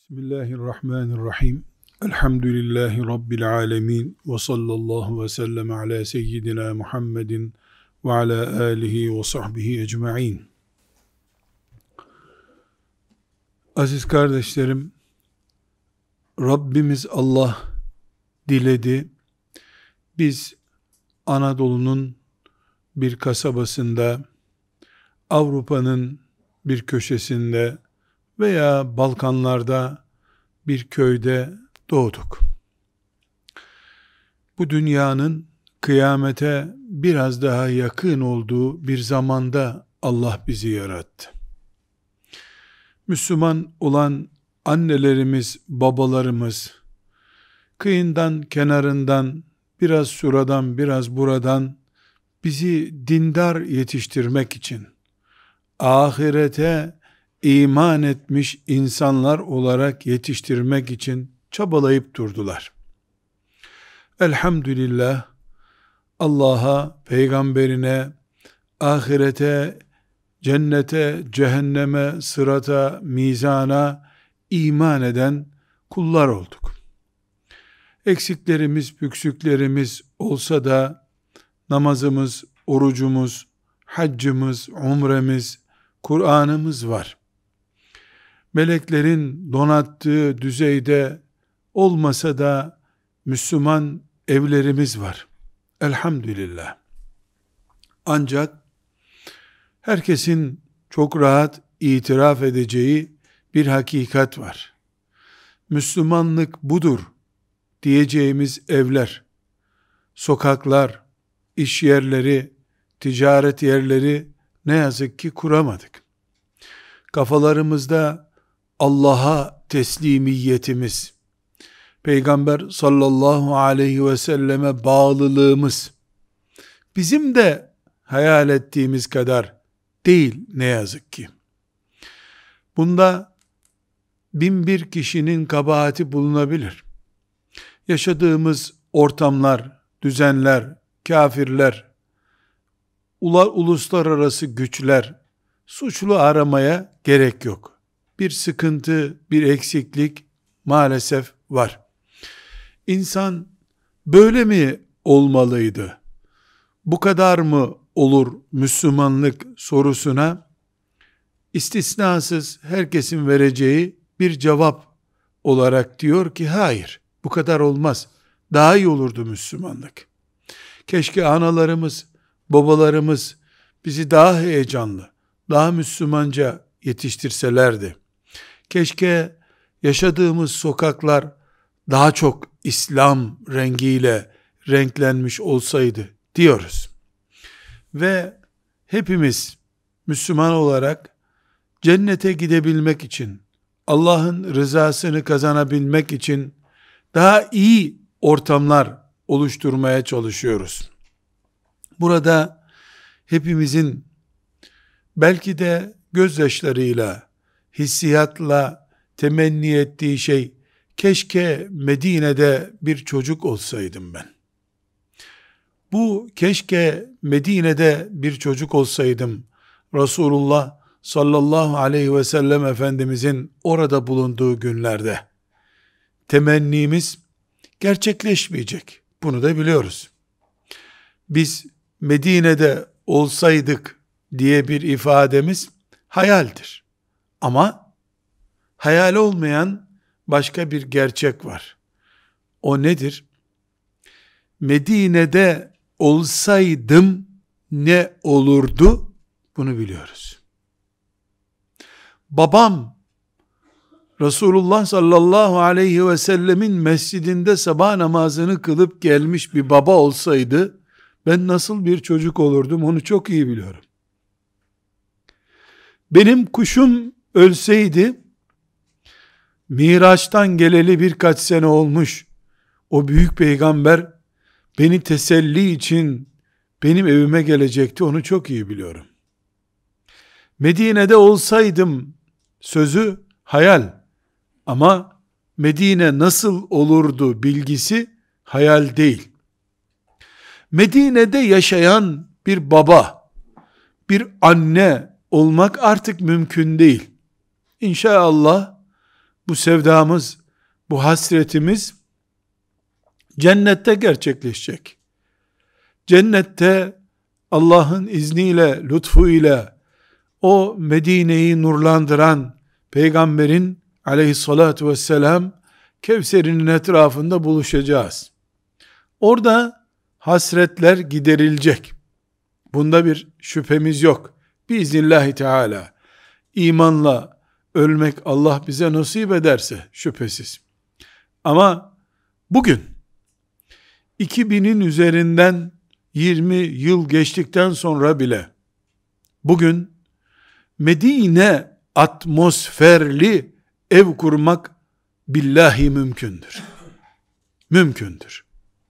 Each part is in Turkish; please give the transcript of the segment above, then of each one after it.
Bismillahirrahmanirrahim. Elhamdülillahi Rabbil alemin. Ve sallallahu ve sellem ala seyyidina Muhammedin ve ala alihi ve sahbihi ecma'in. Aziz kardeşlerim, Rabbimiz Allah diledi. Biz Anadolu'nun bir kasabasında, Avrupa'nın bir köşesinde veya Balkanlarda bir köyde doğduk. Bu dünyanın kıyamete biraz daha yakın olduğu bir zamanda Allah bizi yarattı. Müslüman olan annelerimiz, babalarımız, kıyından, kenarından, biraz şuradan, biraz buradan bizi dindar yetiştirmek için, ahirete iman etmiş insanlar olarak yetiştirmek için çabalayıp durdular. Elhamdülillah, Allah'a, peygamberine, ahirete, cennete, cehenneme, sırata, mizana iman eden kullar olduk. Eksiklerimiz, büksüklerimiz olsa da namazımız, orucumuz, haccımız, umremiz, Kur'an'ımız var. Meleklerin donattığı düzeyde olmasa da Müslüman evlerimiz var. Elhamdülillah. Ancak herkesin çok rahat itiraf edeceği bir hakikat var. Müslümanlık budur diyeceğimiz evler, sokaklar, iş yerleri, ticaret yerleri ne yazık ki kuramadık. Kafalarımızda Allah'a teslimiyetimiz, Peygamber sallallahu aleyhi ve selleme bağlılığımız, bizim de hayal ettiğimiz kadar değil ne yazık ki. Bunda bin bir kişinin kabahati bulunabilir. Yaşadığımız ortamlar, düzenler, kafirler, uluslararası güçler, suçlu aramaya gerek yok. Bir sıkıntı, bir eksiklik maalesef var. İnsan böyle mi olmalıydı? Bu kadar mı olur Müslümanlık sorusuna istisnasız herkesin vereceği bir cevap olarak diyor ki hayır, bu kadar olmaz. Daha iyi olurdu Müslümanlık. Keşke analarımız, babalarımız bizi daha heyecanlı, daha Müslümanca yetiştirselerdi. Keşke yaşadığımız sokaklar daha çok İslam rengiyle renklenmiş olsaydı diyoruz. Ve hepimiz Müslüman olarak cennete gidebilmek için, Allah'ın rızasını kazanabilmek için daha iyi ortamlar oluşturmaya çalışıyoruz. Burada hepimizin belki de gözyaşlarıyla, hissiyatla temenni ettiği şey, keşke Medine'de bir çocuk olsaydım ben. Bu keşke Medine'de bir çocuk olsaydım, Resulullah sallallahu aleyhi ve sellem Efendimizin orada bulunduğu günlerde temennimiz gerçekleşmeyecek. Bunu da biliyoruz. Biz Medine'de olsaydık diye bir ifademiz hayaldir. Ama hayal olmayan başka bir gerçek var. O nedir? Medine'de olsaydım ne olurdu? Bunu biliyoruz. Babam Resulullah sallallahu aleyhi ve sellemin mescidinde sabah namazını kılıp gelmiş bir baba olsaydı ben nasıl bir çocuk olurdum onu çok iyi biliyorum. Benim kuşum ölseydi, Miraç'tan geleli birkaç sene olmuş, o büyük peygamber beni teselli için benim evime gelecekti, onu çok iyi biliyorum. Medine'de olsaydım sözü hayal, ama Medine nasıl olurdu bilgisi hayal değil. Medine'de yaşayan bir baba, bir anne olmak artık mümkün değil. İnşallah bu sevdamız, bu hasretimiz cennette gerçekleşecek. Cennette Allah'ın izniyle, lütfuyla o Medine'yi nurlandıran Peygamberin aleyhissalatu vesselam Kevser'in etrafında buluşacağız. Orada hasretler giderilecek. Bunda bir şüphemiz yok. Biiznillahü teala imanla ölmek Allah bize nasip ederse şüphesiz. Ama bugün 2000'in üzerinden 20 yıl geçtikten sonra bile bugün Medine atmosferli ev kurmak billahi mümkündür. Mümkündür.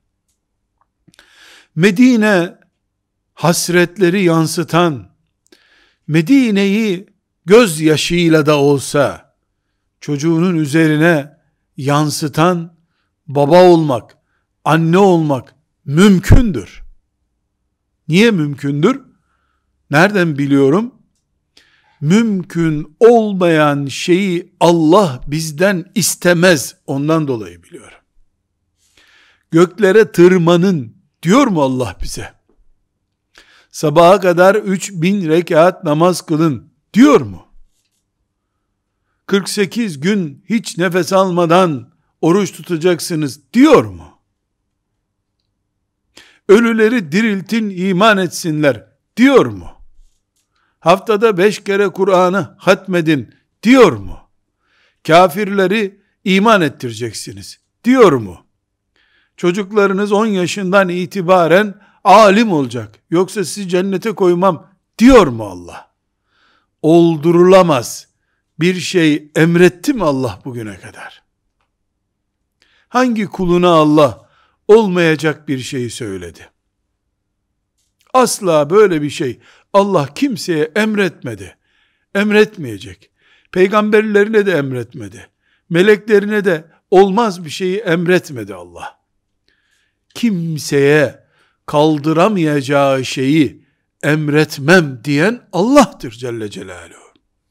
Medine hasretleri yansıtan, Medine'yi gözyaşıyla da olsa çocuğunun üzerine yansıtan baba olmak, anne olmak mümkündür. Niye mümkündür? Nereden biliyorum? Mümkün olmayan şeyi Allah bizden istemez. Ondan dolayı biliyorum. Göklere tırmanın diyor mu Allah bize? Sabaha kadar 3000 rekat namaz kılın diyor mu? 48 gün hiç nefes almadan oruç tutacaksınız diyor mu? Ölüleri diriltin, iman etsinler diyor mu? Haftada 5 kere Kur'an'ı hatmedin diyor mu? Kafirleri iman ettireceksiniz diyor mu? Çocuklarınız 10 yaşından itibaren alim olacak, yoksa sizi cennete koymam diyor mu Allah? Oldurulamaz bir şey emretti mi Allah bugüne kadar? Hangi kuluna Allah olmayacak bir şeyi söyledi? Asla böyle bir şey Allah kimseye emretmedi. Emretmeyecek. Peygamberlerine de emretmedi. Meleklerine de olmaz bir şeyi emretmedi Allah. Kimseye kaldıramayacağı şeyi emretmem diyen Allah'tır Celle Celaluhu.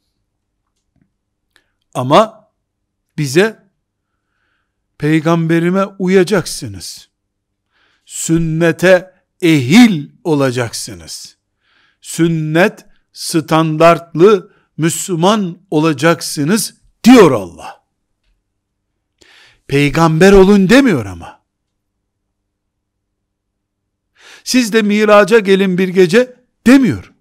Ama bize peygamberime uyacaksınız. Sünnete ehil olacaksınız. Sünnet standartlı Müslüman olacaksınız diyor Allah. Peygamber olun demiyor ama. Siz de miraca gelin bir gece demiyor.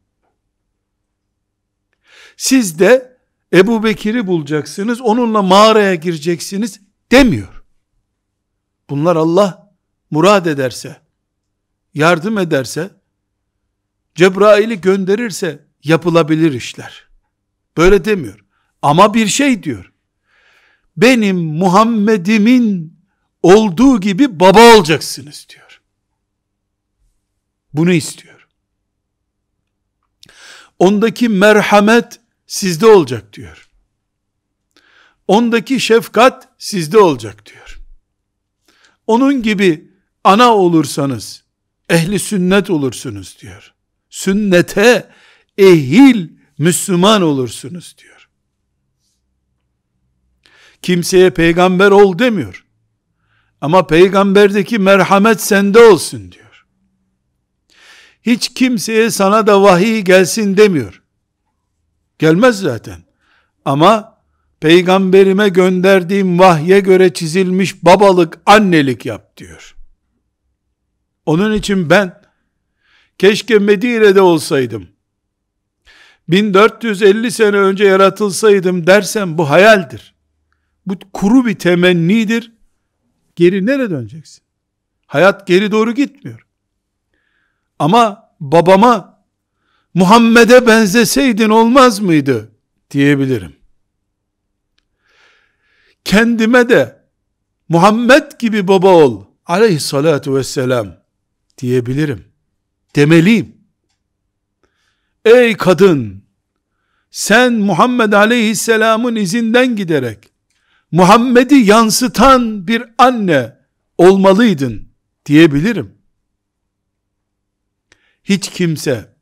Siz de Ebu Bekir'i bulacaksınız, onunla mağaraya gireceksiniz demiyor. Bunlar Allah murad ederse, yardım ederse, Cebrail'i gönderirse yapılabilir işler. Böyle demiyor. Ama bir şey diyor. Benim Muhammed'imin olduğu gibi baba olacaksınız diyor. Bunu istiyor. Ondaki merhamet sizde olacak diyor. Ondaki şefkat sizde olacak diyor. Onun gibi ana olursanız ehli sünnet olursunuz diyor. Sünnete ehil Müslüman olursunuz diyor. Kimseye peygamber ol demiyor. Ama peygamberdeki merhamet sende olsun diyor. Hiç kimseye sana da vahiy gelsin demiyor. Gelmez zaten. Ama peygamberime gönderdiğim vahye göre çizilmiş babalık, annelik yap diyor. Onun için ben keşke Medine'de olsaydım, 1450 sene önce yaratılsaydım dersem bu hayaldir. Bu kuru bir temennidir. Geri nereye döneceksin? Hayat geri doğru gitmiyor. Ama babama Muhammed'e benzeseydin olmaz mıydı diyebilirim. Kendime de Muhammed gibi baba ol aleyhissalatu vesselam diyebilirim. Demeliyim. Ey kadın, sen Muhammed aleyhisselamın izinden giderek Muhammed'i yansıtan bir anne olmalıydın diyebilirim. Hiç kimse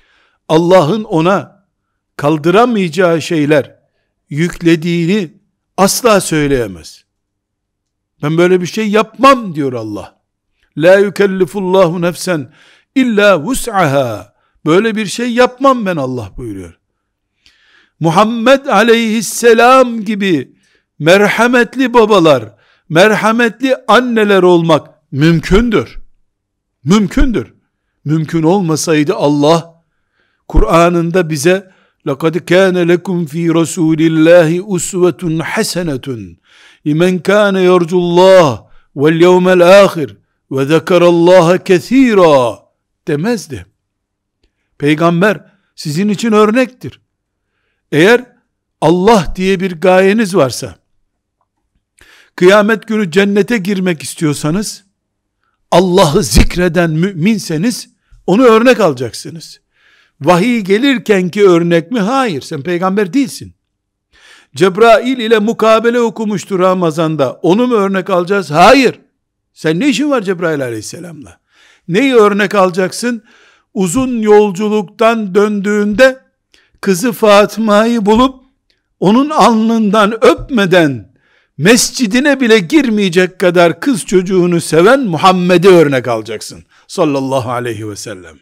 Allah'ın ona kaldıramayacağı şeyler yüklediğini asla söyleyemez. Ben böyle bir şey yapmam diyor Allah. La yukellifullahu nefsen illa vus'aha. Böyle bir şey yapmam ben, Allah buyuruyor. Muhammed aleyhisselam gibi merhametli babalar, merhametli anneler olmak mümkündür. Mümkündür. Mümkün olmasaydı Allah Kur'an'ında bize لَقَدْ كَانَ لَكُمْ ف۪ي رَسُولِ اللّٰهِ اُسْوَةٌ حَسَنَةٌ لِمَنْ كَانَ يَرْجُ اللّٰهِ وَالْيَوْمَ الْآخِرِ وَذَكَرَ اللّٰهَ كَث۪يرًا demezdi. Peygamber sizin için örnektir. Eğer Allah diye bir gayeniz varsa, kıyamet günü cennete girmek istiyorsanız, Allah'ı zikreden müminseniz, onu örnek alacaksınız. Vahiy gelirkenki örnek mi? Hayır, sen peygamber değilsin. Cebrail ile mukabele okumuştu Ramazan'da, onu mu örnek alacağız? Hayır. Sen ne işin var Cebrail aleyhisselamla? Neyi örnek alacaksın? Uzun yolculuktan döndüğünde, kızı Fatıma'yı bulup, onun alnından öpmeden, mescidine bile girmeyecek kadar kız çocuğunu seven Muhammed'i örnek alacaksın. Sallallahu aleyhi ve sellem.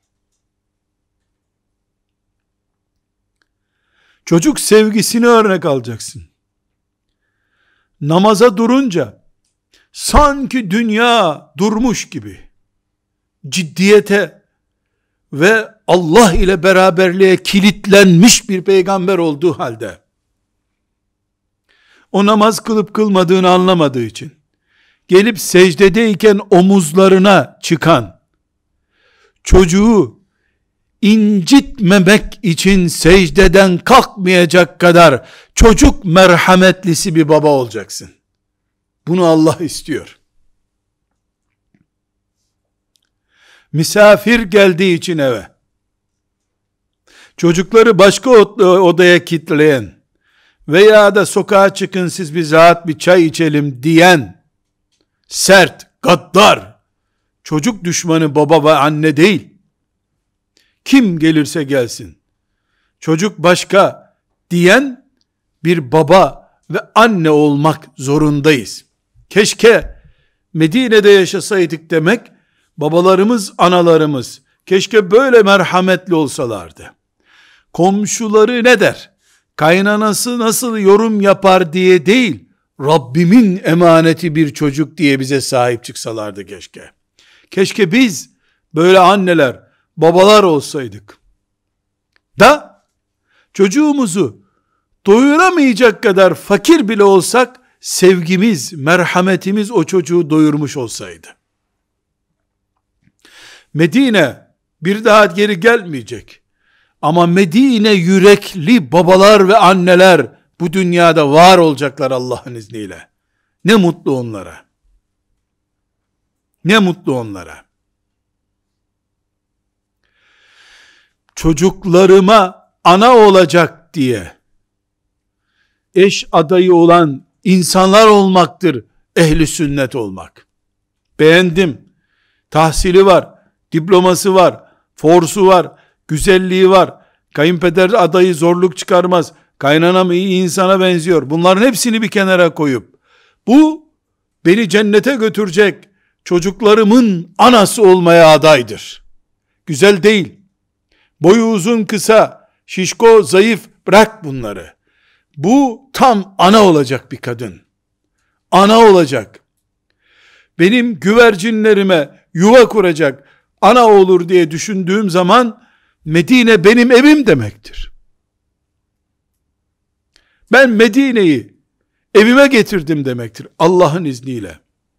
Çocuk sevgisini örnek alacaksın. Namaza durunca, sanki dünya durmuş gibi, ciddiyete ve Allah ile beraberliğe kilitlenmiş bir peygamber olduğu halde, o namaz kılıp kılmadığını anlamadığı için, gelip secdedeyken omuzlarına çıkan, çocuğu incitmemek için secdeden kalkmayacak kadar çocuk merhametlisi bir baba olacaksın. Bunu Allah istiyor. Misafir geldiği için eve, çocukları başka odaya kilitleyen veya da sokağa çıkın siz bir rahat bir çay içelim diyen sert, gaddar, çocuk düşmanı baba ve anne değil. Kim gelirse gelsin, çocuk başka diyen bir baba ve anne olmak zorundayız. Keşke Medine'de yaşasaydık demek, babalarımız, analarımız keşke böyle merhametli olsalardı. Komşuları ne der, kaynanası nasıl yorum yapar diye değil, Rabbimin emaneti bir çocuk diye bize sahip çıksalardı keşke. Keşke biz böyle anneler, babalar olsaydık. Da çocuğumuzu doyuramayacak kadar fakir bile olsak, sevgimiz, merhametimiz o çocuğu doyurmuş olsaydı. Medine bir daha geri gelmeyecek. Ama Medine yürekli babalar ve anneler bu dünyada var olacaklar Allah'ın izniyle. Ne mutlu onlara. Ne mutlu onlara. Çocuklarıma ana olacak diye eş adayı olan insanlar olmaktır ehli sünnet olmak. Beğendim, tahsili var, diploması var, forsu var, güzelliği var, kayınpeder adayı zorluk çıkarmaz, kaynanam iyi insana benziyor, bunların hepsini bir kenara koyup, bu beni cennete götürecek çocuklarımın anası olmaya adaydır. Güzel değil, boyu uzun kısa, şişko zayıf, bırak bunları. Bu tam ana olacak bir kadın. Ana olacak. Benim güvercinlerime yuva kuracak ana olur diye düşündüğüm zaman Medine benim evim demektir. Ben Medine'yi evime getirdim demektir Allah'ın izniyle.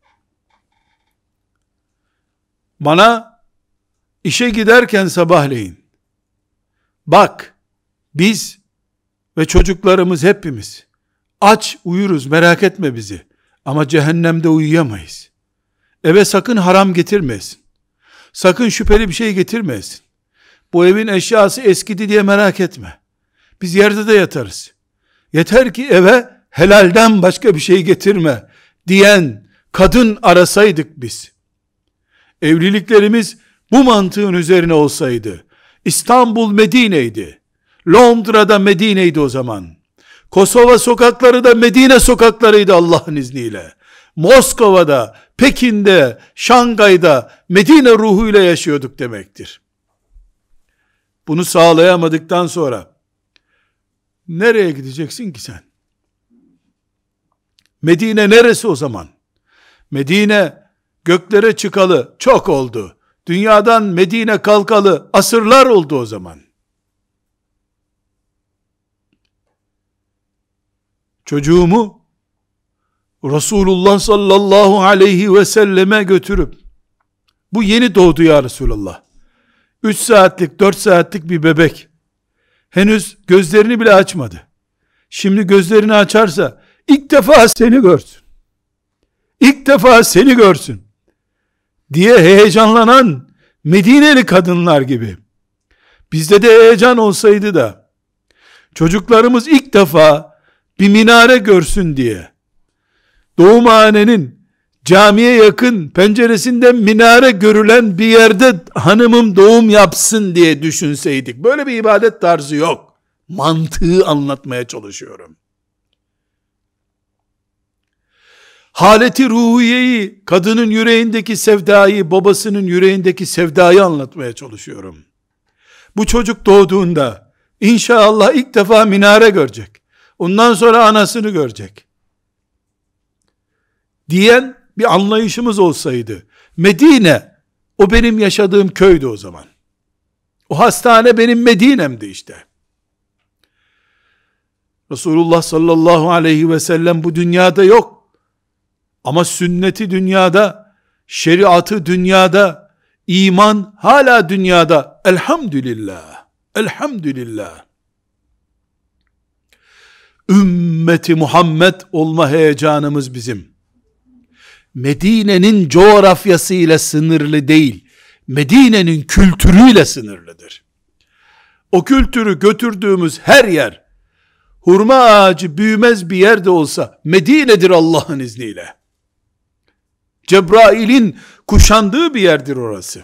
Bana işe giderken sabahleyin, bak biz ve çocuklarımız hepimiz aç uyuruz, merak etme bizi, ama cehennemde uyuyamayız. Eve sakın haram getirmesin. Sakın şüpheli bir şey getirmesin. Bu evin eşyası eskidi diye merak etme. Biz yerde de yatarız. Yeter ki eve helalden başka bir şey getirme diyen kadın arasaydık biz. Evliliklerimiz bu mantığın üzerine olsaydı, İstanbul Medine'ydi. Londra'da Medine'ydi o zaman. Kosova sokakları da Medine sokaklarıydı Allah'ın izniyle. Moskova'da, Pekin'de, Şangay'da Medine ruhuyla yaşıyorduk demektir. Bunu sağlayamadıktan sonra nereye gideceksin ki sen? Medine neresi o zaman? Medine göklere çıkalı çok oldu. Dünyadan Medine kalkalı asırlar oldu o zaman. Çocuğumu Resulullah sallallahu aleyhi ve selleme götürüp, bu yeni doğdu ya Resulullah, 3 saatlik 4 saatlik bir bebek, henüz gözlerini bile açmadı. Şimdi gözlerini açarsa ilk defa seni görsün, İlk defa seni görsün diye heyecanlanan Medineli kadınlar gibi bizde de heyecan olsaydı da çocuklarımız ilk defa bir minare görsün diye doğumhanenin camiye yakın penceresinden minare görülen bir yerde hanımım doğum yapsın diye düşünseydik. Böyle bir ibadet tarzı yok. Mantığı anlatmaya çalışıyorum. Haleti ruhiyeyi, kadının yüreğindeki sevdayı, babasının yüreğindeki sevdayı anlatmaya çalışıyorum. Bu çocuk doğduğunda inşallah ilk defa minare görecek. Ondan sonra anasını görecek diyen bir anlayışımız olsaydı, Medine o benim yaşadığım köydü o zaman. O hastane benim Medine'mdi işte. Resulullah sallallahu aleyhi ve sellem bu dünyada yok. Ama sünneti dünyada, şeriatı dünyada, iman hala dünyada. Elhamdülillah. Elhamdülillah. Ümmeti Muhammed olma heyecanımız bizim. Medine'nin coğrafyasıyla sınırlı değil, Medine'nin kültürüyle sınırlıdır. O kültürü götürdüğümüz her yer, hurma ağacı büyümez bir yerde olsa, Medine'dir Allah'ın izniyle. Cebrail'in kuşandığı bir yerdir orası.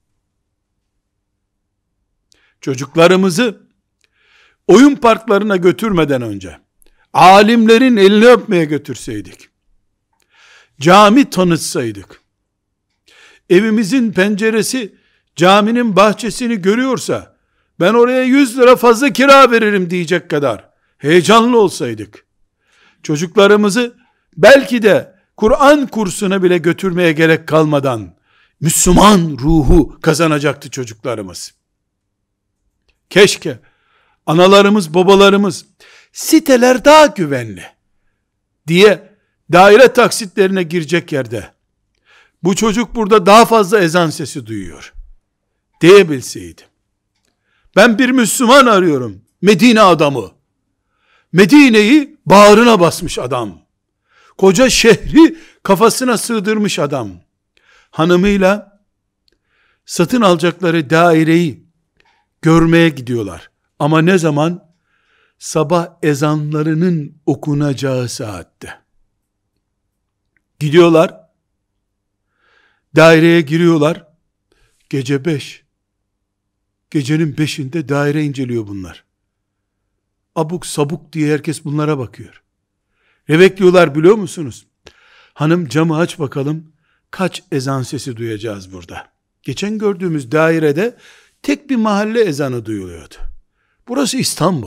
Çocuklarımızı oyun parklarına götürmeden önce, alimlerin elini öpmeye götürseydik, cami tanıtsaydık, evimizin penceresi caminin bahçesini görüyorsa, ben oraya 100 lira fazla kira veririm diyecek kadar heyecanlı olsaydık, çocuklarımızı belki de Kur'an kursuna bile götürmeye gerek kalmadan Müslüman ruhu kazanacaktı çocuklarımız. Keşke analarımız, babalarımız siteler daha güvenli diye daire taksitlerine girecek yerde, bu çocuk burada daha fazla ezan sesi duyuyor diyebilseydi. Ben bir Müslüman arıyorum, Medine adamı. Medine'yi bağrına basmış adam. Koca şehri kafasına sığdırmış adam. Hanımıyla satın alacakları daireyi görmeye gidiyorlar. Ama ne zaman? Sabah ezanlarının okunacağı saatte. Gidiyorlar, daireye giriyorlar, gece 5. Gecenin 5'inde daire inceliyor bunlar. Abuk sabuk diye herkes bunlara bakıyor. Ne bekliyorlar biliyor musunuz? Hanım camı aç bakalım, kaç ezan sesi duyacağız burada. Geçen gördüğümüz dairede tek bir mahalle ezanı duyuluyordu. Burası İstanbul.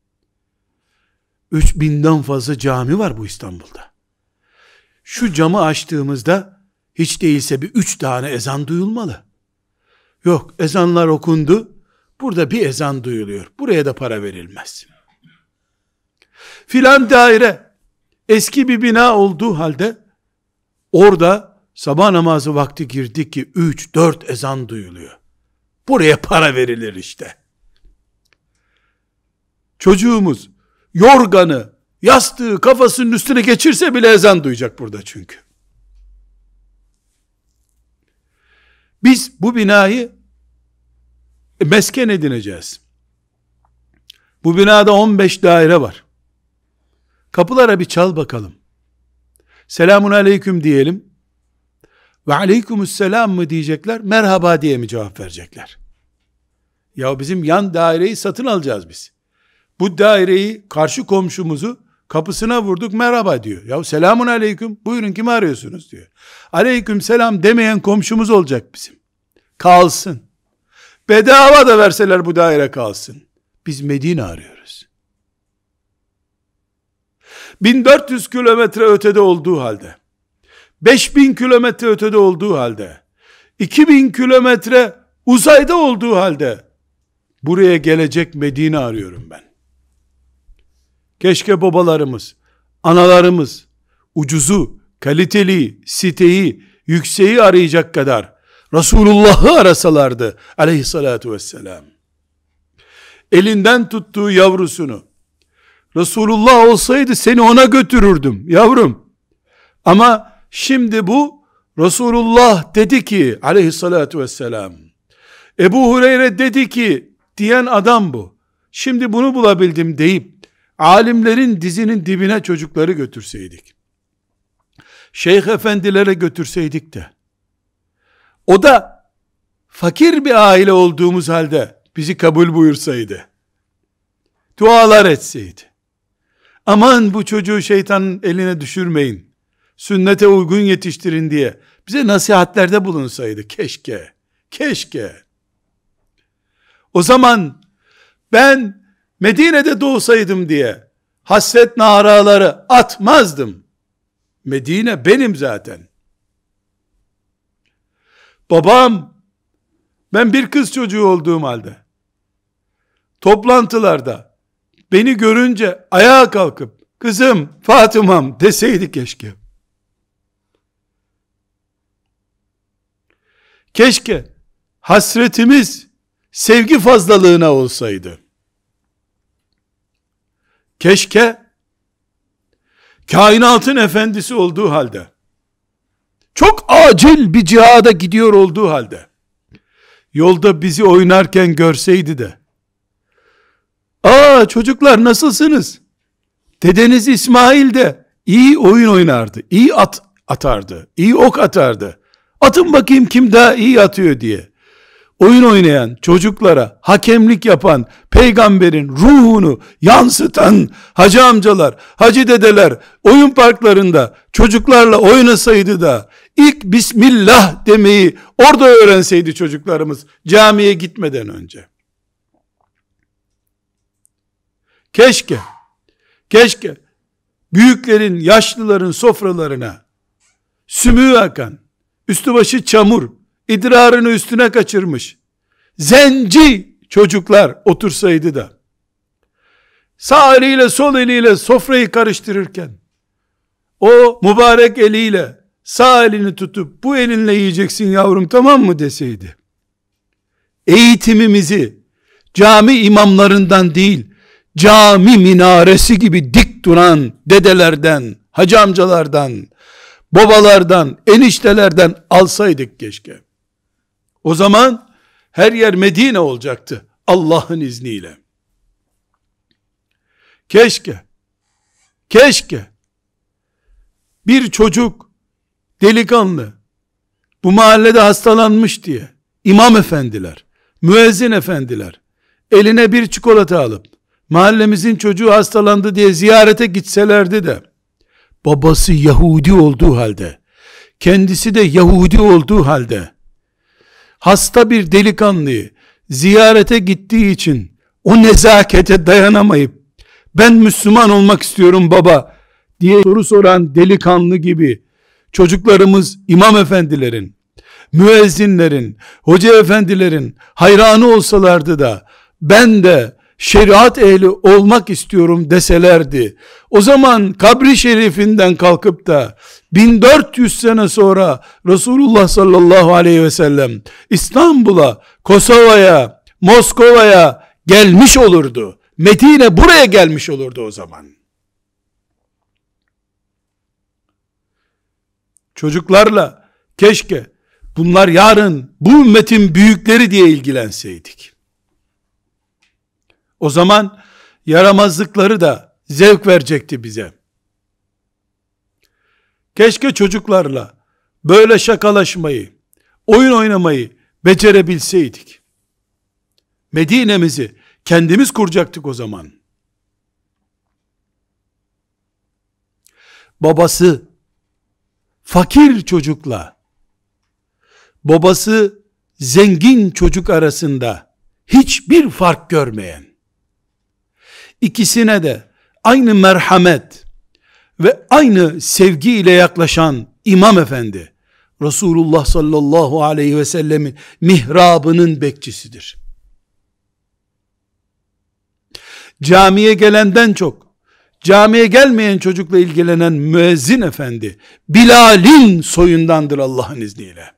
3000'den fazla cami var bu İstanbul'da. Şu camı açtığımızda hiç değilse bir 3 tane ezan duyulmalı. Yok, ezanlar okundu, burada bir ezan duyuluyor. Buraya da para verilmez. Filan daire eski bir bina olduğu halde orada sabah namazı vakti girdi ki 3-4 ezan duyuluyor. Buraya para verilir işte. Çocuğumuz yorganı, yastığı kafasının üstüne geçirse bile ezan duyacak burada çünkü. Biz bu binayı mesken edineceğiz. Bu binada 15 daire var. Kapılara bir çal bakalım. Selamun aleyküm diyelim. Ve aleykümüsselam mı diyecekler, merhaba diye mi cevap verecekler? Ya bizim yan daireyi satın alacağız biz. Bu daireyi, karşı komşumuzu kapısına vurduk, merhaba diyor. Ya selamun aleyküm, buyurun kimi arıyorsunuz diyor. Aleyküm selam demeyen komşumuz olacak bizim. Kalsın. Bedava da verseler bu daire kalsın. Biz Medine arıyoruz. 1400 kilometre ötede olduğu halde, 5000 kilometre ötede olduğu halde, 2000 kilometre uzayda olduğu halde, buraya gelecek Medine arıyorum ben. Keşke babalarımız, analarımız, ucuzu, kaliteli, siteyi, yükseği arayacak kadar Resulullah'ı arasalardı aleyhissalatu vesselam. Elinden tuttuğu yavrusunu, Resulullah olsaydı seni ona götürürdüm yavrum. Ama şimdi bu Resulullah dedi ki aleyhissalatu vesselam. Ebu Hureyre dedi ki diyen adam bu. Şimdi bunu bulabildim deyip alimlerin dizinin dibine çocukları götürseydik, şeyh efendilere götürseydik de, o da fakir bir aile olduğumuz halde bizi kabul buyursaydı, dualar etseydi, aman bu çocuğu şeytanın eline düşürmeyin, sünnete uygun yetiştirin diye bize nasihatlerde bulunsaydı, keşke. O zaman ben Medine'de doğsaydım diye hasret naraları atmazdım. Medine benim zaten. Babam, ben bir kız çocuğu olduğum halde, toplantılarda beni görünce ayağa kalkıp, kızım Fatıma'm deseydi keşke. Keşke hasretimiz sevgi fazlalığına olsaydı. Keşke kainatın efendisi olduğu halde, çok acil bir cihada gidiyor olduğu halde, yolda bizi oynarken görseydi de, çocuklar nasılsınız? Dedeniz İsmail de iyi oyun oynardı, iyi at atardı, iyi ok atardı. Atın bakayım kim daha iyi atıyor diye. Oyun oynayan çocuklara hakemlik yapan, peygamberin ruhunu yansıtan hacı amcalar, hacı dedeler oyun parklarında çocuklarla oynasaydı da ilk Bismillah demeyi orada öğrenseydi çocuklarımız camiye gitmeden önce. Keşke büyüklerin, yaşlıların sofralarına sümüğü akan, üstü başı çamur, idrarını üstüne kaçırmış zenci çocuklar otursaydı da sağ eliyle sol eliyle sofrayı karıştırırken o mübarek eliyle sağ elini tutup bu elinle yiyeceksin yavrum tamam mı deseydi, eğitimimizi cami imamlarından değil, cami minaresi gibi dik duran dedelerden, hacı amcalardan, babalardan, eniştelerden alsaydık keşke. O zaman her yer Medine olacaktı Allah'ın izniyle. Keşke bir çocuk, delikanlı, bu mahallede hastalanmış diye imam efendiler, müezzin efendiler eline bir çikolata alıp mahallemizin çocuğu hastalandı diye ziyarete gitselerdi de babası Yahudi olduğu halde, kendisi de Yahudi olduğu halde, hasta bir delikanlıyı ziyarete gittiği için o nezakete dayanamayıp, ben Müslüman olmak istiyorum baba diye soru soran delikanlı gibi, çocuklarımız imam efendilerin, müezzinlerin, hoca efendilerin hayranı olsalardı da, ben de şeriat ehli olmak istiyorum deselerdi, o zaman kabri şerifinden kalkıp da 1400 sene sonra Resulullah sallallahu aleyhi ve sellem İstanbul'a, Kosova'ya, Moskova'ya gelmiş olurdu. Medine buraya gelmiş olurdu o zaman. Çocuklarla keşke bunlar yarın bu ümmetin büyükleri diye ilgilenseydik. O zaman yaramazlıkları da zevk verecekti bize. Keşke çocuklarla böyle şakalaşmayı, oyun oynamayı becerebilseydik. Medine'mizi kendimiz kuracaktık o zaman. babası fakir çocukla babası zengin çocuk arasında hiçbir fark görmeyen, ikisine de aynı merhamet ve aynı sevgi ile yaklaşan İmam Efendi, Resulullah sallallahu aleyhi ve sellemin mihrabının bekçisidir. Camiye gelenden çok, camiye gelmeyen çocukla ilgilenen müezzin efendi, Bilal'in soyundandır Allah'ın izniyle.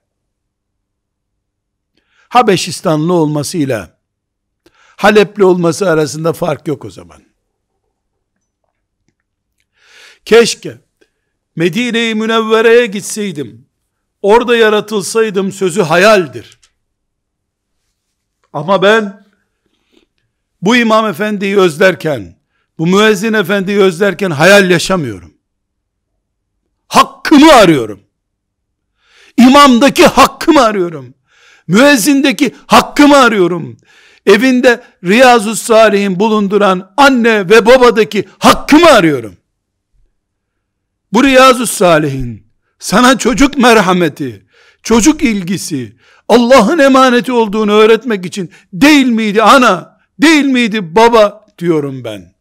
Habeşistanlı olmasıyla Halepli olması arasında fark yok o zaman. Keşke Medine-i Münevvere'ye gitseydim, orada yaratılsaydım sözü hayaldir. Ama ben bu İmam Efendi'yi özlerken, bu müezzin efendiyi özlerken hayal yaşamıyorum. Hakkımı arıyorum. İmamdaki hakkımı arıyorum. Müezzindeki hakkımı arıyorum. Evinde Riyazu Salihin bulunduran anne ve babadaki hakkımı arıyorum. Bu Riyazu Salihin sana çocuk merhameti, çocuk ilgisi, Allah'ın emaneti olduğunu öğretmek için değil miydi ana, değil miydi baba diyorum ben.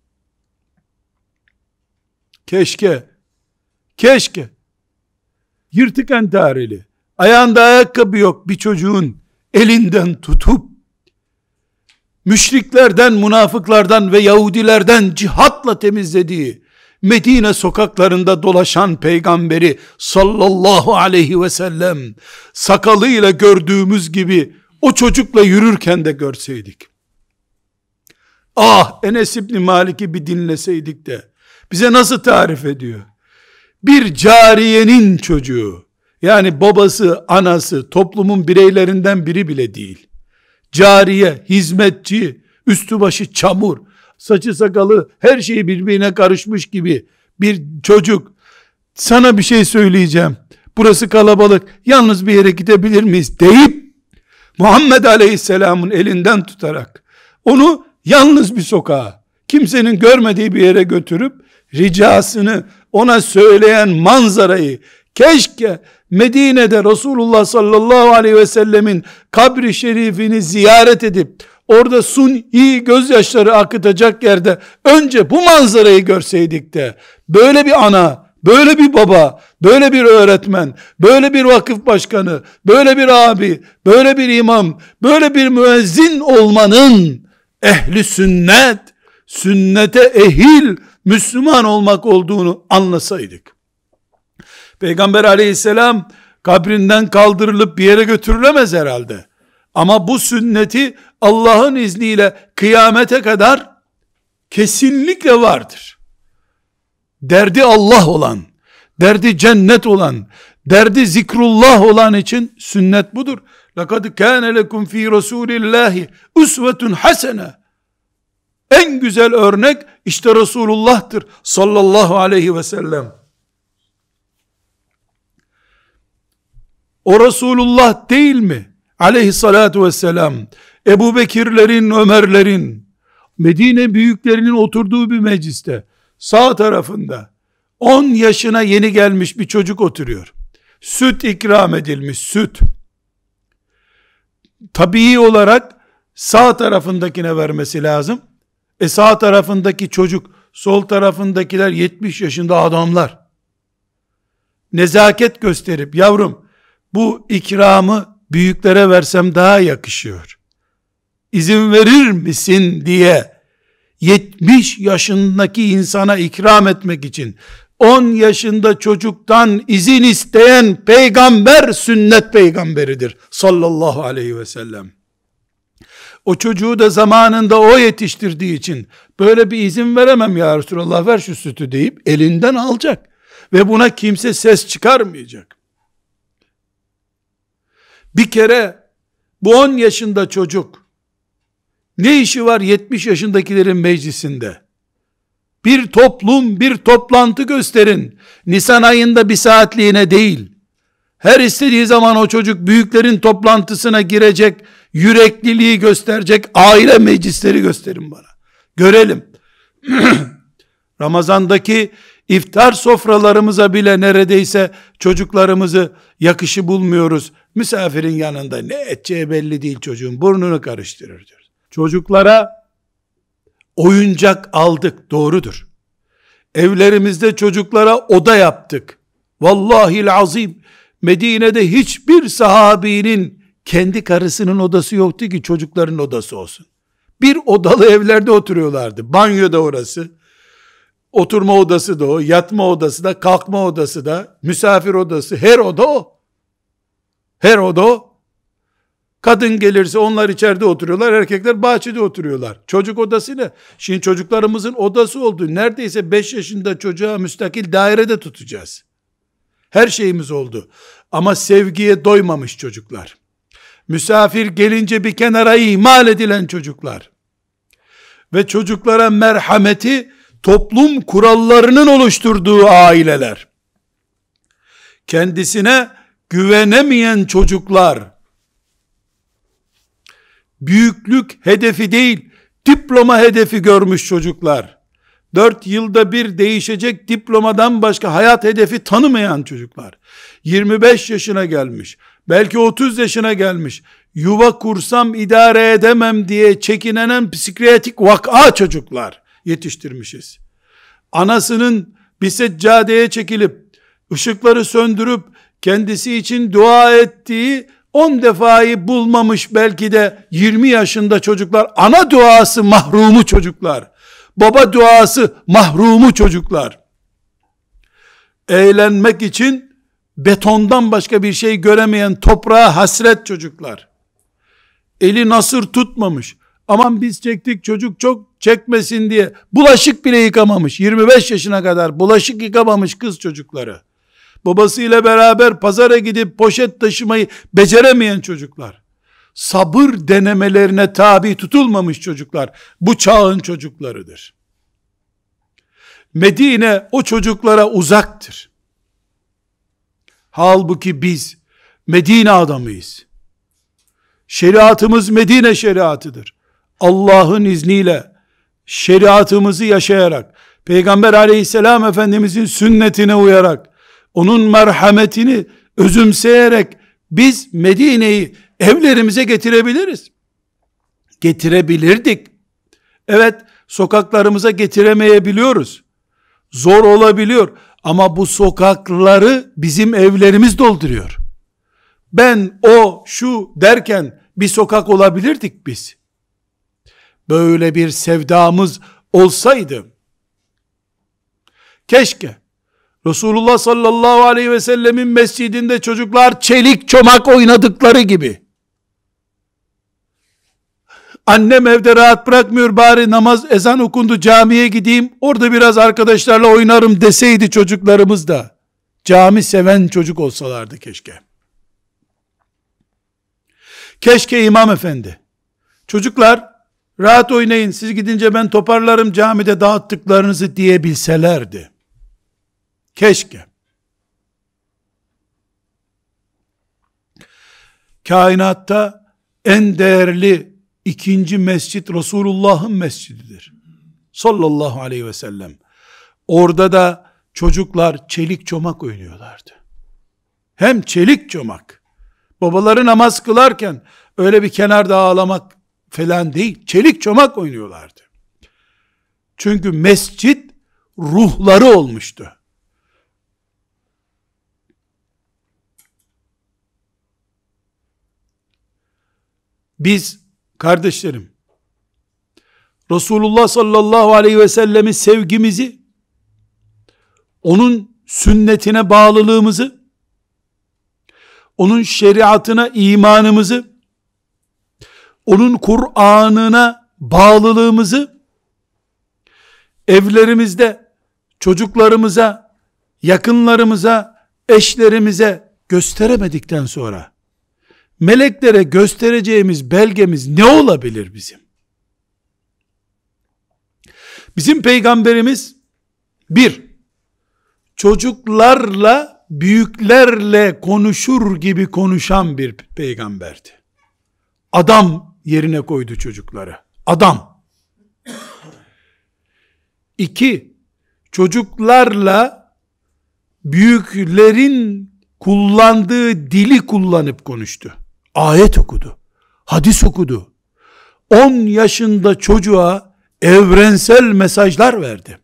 Keşke yırtık entareli, ayağında ayakkabı yok bir çocuğun elinden tutup müşriklerden, münafıklardan ve Yahudilerden cihatla temizlediği Medine sokaklarında dolaşan peygamberi sallallahu aleyhi ve sellem sakalıyla gördüğümüz gibi o çocukla yürürken de görseydik. Ah, Enes İbni Malik'i bir dinleseydik de bize nasıl tarif ediyor? Bir cariyenin çocuğu, yani babası, anası, toplumun bireylerinden biri bile değil. Cariye, hizmetçi, üstü başı çamur, saçı sakalı her şeyi birbirine karışmış gibi bir çocuk, sana bir şey söyleyeceğim, burası kalabalık, yalnız bir yere gidebilir miyiz deyip Muhammed Aleyhisselam'ın elinden tutarak onu yalnız bir sokağa, kimsenin görmediği bir yere götürüp ricasını ona söyleyen manzarayı keşke Medine'de Resulullah sallallahu aleyhi ve sellemin kabri şerifini ziyaret edip orada suni gözyaşları akıtacak yerde önce bu manzarayı görseydik de böyle bir ana, böyle bir baba, böyle bir öğretmen, böyle bir vakıf başkanı, böyle bir abi, böyle bir imam, böyle bir müezzin olmanın ehli sünnet, sünnete ehil Müslüman olmak olduğunu anlasaydık. Peygamber aleyhisselam kabrinden kaldırılıp bir yere götürülemez herhalde. Ama bu sünneti Allah'ın izniyle kıyamete kadar kesinlikle vardır. Derdi Allah olan, derdi cennet olan, derdi zikrullah olan için sünnet budur. لَقَدْ كَانَ لَكُمْ ف۪ي رَسُولِ اللّٰهِ اُسْوَةٌ حَسَنَةٌ. En güzel örnek işte Resulullah'tır sallallahu aleyhi ve sellem. O Resulullah değil mi? Aleyhissalatu vesselam, Ebu Bekirlerin, Ömerlerin, Medine büyüklerinin oturduğu bir mecliste, sağ tarafında 10 yaşına yeni gelmiş bir çocuk oturuyor. Süt ikram edilmiş, süt. Tabii olarak sağ tarafındakine vermesi lazım. Sağ tarafındaki çocuk, sol tarafındakiler 70 yaşında adamlar. Nezaket gösterip, yavrum bu ikramı büyüklere versem daha yakışıyor, İzin verir misin diye 70 yaşındaki insana ikram etmek için 10 yaşında çocuktan izin isteyen peygamber sünnet peygamberidir sallallahu aleyhi ve sellem. O çocuğu da zamanında o yetiştirdiği için böyle bir izin veremem ya Resulallah, ver şu sütü deyip elinden alacak ve buna kimse ses çıkarmayacak. Bir kere bu 10 yaşında çocuk ne işi var 70 yaşındakilerin meclisinde? Bir toplum, bir toplantı gösterin. Nisan ayında bir saatliğine değil. Her istediği zaman o çocuk büyüklerin toplantısına girecek, yürekliliği gösterecek aile meclisleri gösterin bana. Görelim. Ramazandaki İftar sofralarımıza bile neredeyse çocuklarımızı yakışı bulmuyoruz. Misafirin yanında ne edeceği belli değil çocuğun, burnunu karıştırır diyor. Çocuklara oyuncak aldık, doğrudur. Evlerimizde çocuklara oda yaptık. Vallahil azim, Medine'de hiçbir sahabinin kendi karısının odası yoktu ki çocukların odası olsun. Bir odalı evlerde oturuyorlardı. Banyo da orası, oturma odası da o, yatma odası da, kalkma odası da, misafir odası, her oda o. Her oda o. Kadın gelirse onlar içeride oturuyorlar, erkekler bahçede oturuyorlar. Çocuk odası ne? Şimdi çocuklarımızın odası oldu. Neredeyse 5 yaşında çocuğa müstakil dairede tutacağız. Her şeyimiz oldu. Ama sevgiye doymamış çocuklar. Misafir gelince bir kenara ihmal edilen çocuklar. Ve çocuklara merhameti toplum kurallarının oluşturduğu aileler. Kendisine güvenemeyen çocuklar, büyüklük hedefi değil, diploma hedefi görmüş çocuklar, 4 yılda bir değişecek diplomadan başka hayat hedefi tanımayan çocuklar, 25 yaşına gelmiş, belki 30 yaşına gelmiş, yuva kursam idare edemem diye çekinenen psikiyatrik vaka çocuklar yetiştirmişiz. Anasının bir seccadeye çekilip, ışıkları söndürüp, kendisi için dua ettiği 10 defayı bulmamış belki de 20 yaşında çocuklar, ana duası mahrumu çocuklar, baba duası mahrumu çocuklar, eğlenmek için betondan başka bir şey göremeyen toprağa hasret çocuklar, eli nasır tutmamış, aman biz çektik çocuk çok çekmesin diye bulaşık bile yıkamamış, 25 yaşına kadar bulaşık yıkamamış kız çocukları, babasıyla beraber pazara gidip poşet taşımayı beceremeyen çocuklar, sabır denemelerine tabi tutulmamış çocuklar, bu çağın çocuklarıdır. Medine o çocuklara uzaktır. Halbuki biz Medine adamıyız. Şeriatımız Medine şeriatıdır. Allah'ın izniyle şeriatımızı yaşayarak, Peygamber aleyhisselam efendimizin sünnetine uyarak, onun merhametini özümseyerek biz Medine'yi evlerimize getirebiliriz. Getirebilirdik. Evet, sokaklarımıza getiremeyebiliyoruz. Zor olabiliyor ama bu sokakları bizim evlerimiz dolduruyor. Ben, o, şu derken bir sokak olabilirdik biz. Böyle bir sevdamız olsaydı, keşke Resulullah sallallahu aleyhi ve sellemin mescidinde çocuklar çelik çomak oynadıkları gibi, annem evde rahat bırakmıyor, bari namaz ezan okundu camiye gideyim orada biraz arkadaşlarla oynarım deseydi çocuklarımız da cami seven çocuk olsalardı keşke. Keşke imam efendi, çocuklar rahat oynayın, siz gidince ben toparlarım camide dağıttıklarınızı diyebilselerdi. Keşke. Kainatta en değerli ikinci mescit Resulullah'ın mescididir. Sallallahu aleyhi ve sellem. Orada da çocuklar çelik çomak oynuyorlardı. Hem çelik çomak. Babaları namaz kılarken öyle bir kenarda ağlamak falan değil. Çelik çomak oynuyorlardı. Çünkü mescit ruhları olmuştu. Biz kardeşlerim, Resulullah sallallahu aleyhi ve sellemi sevgimizi, onun sünnetine bağlılığımızı, onun şeriatına imanımızı, onun Kur'an'ına bağlılığımızı, evlerimizde çocuklarımıza, yakınlarımıza, eşlerimize gösteremedikten sonra, meleklere göstereceğimiz belgemiz ne olabilir bizim? Bizim peygamberimiz, bir, çocuklarla, büyüklerle konuşur gibi konuşan bir peygamberdi. Adam yerine koydu çocukları. Adam. İki, çocuklarla büyüklerin kullandığı dili kullanıp konuştu. Ayet okudu, hadis okudu. 10 yaşında çocuğa evrensel mesajlar verdi.